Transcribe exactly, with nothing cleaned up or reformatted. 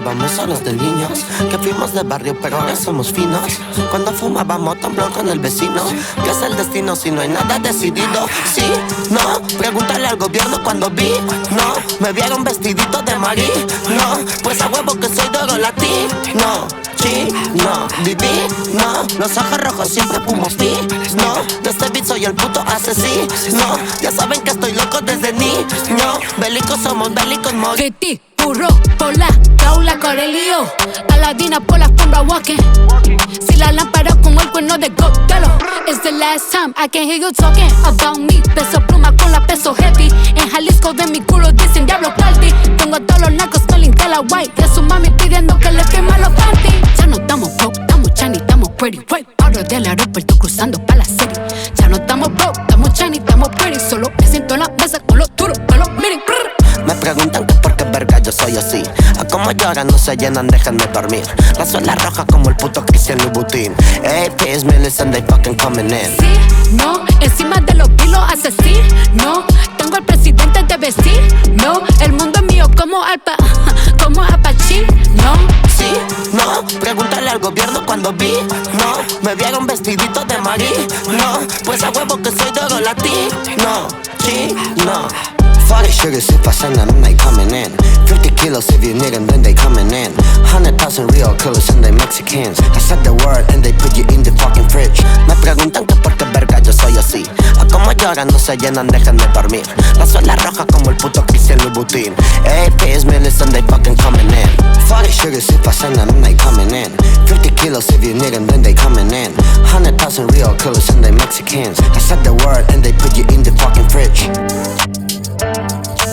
estábamos solos de niños, que fuimos de barrio pero ahora somos finos. Cuando fumábamos tan blanco con el vecino, ¿qué es el destino si no hay nada decidido? Sí, no, pregúntale al gobierno cuando vi. No, me vieron vestidito de Marí. No, pues a huevo que soy de oro latino. Sí, no, viví, no, los ojos rojos siempre fumo pi. No, de este beat soy el puto asesino. No, ya saben que estoy loco desde niño. Bélicos somos bélicos, mo. Critic, burro, pola, Paula, Corelio, Aladina por la alfombra walking. Si la lámpara con el cuerno de Gotelo. It's the last time I can hear you talking about me. Peso pluma con la peso heavy. En Jalisco de mi culo dicen Diablo Caldi. Tengo a todos los nacos con Lintela White. Y a su mami pidiendo que le firme los panties. Ya no estamos broke, estamos shiny, estamos pretty. Right out of del aeropuerto cruzando pa' la city. Ya no estamos broke, estamos shiny, estamos pretty. Solo me siento en la mesa con los duros pelos, miren. Me preguntan que por qué verga yo soy así. A cómo lloran no se llenan, déjenme dormir. La suela roja como el puto Cristian Louboutin. Hey, peace, me listen, they fucking coming in. Sí, no, encima de los pilos asesino. Tengo al presidente de vestir. No, el mundo es mío como Alpa, como Apache. No, sí, no, pregúntale al gobierno cuando vi. No, me vieron vestidito de Marí. No, pues a huevo que soy de oro latino. Sí, no. forty sugars if I send them, they coming in. Fifty kilos if you need them, then they coming in. Hundred thousand real killers and they Mexicans. I said the word and they put you in the fucking fridge. Me preguntan que por qué verga yo soy así. A cómo lloran no se llenan, déjenme dormir. La suela roja como el puto Cristian Louboutin. Hey, peace, me listen, they fucking coming in. forty sugars if I send them, they coming in. Fifty kilos if you need them, then they coming in. Hundred thousand real killers and they Mexicans. I said the word and they put you in the fucking fridge.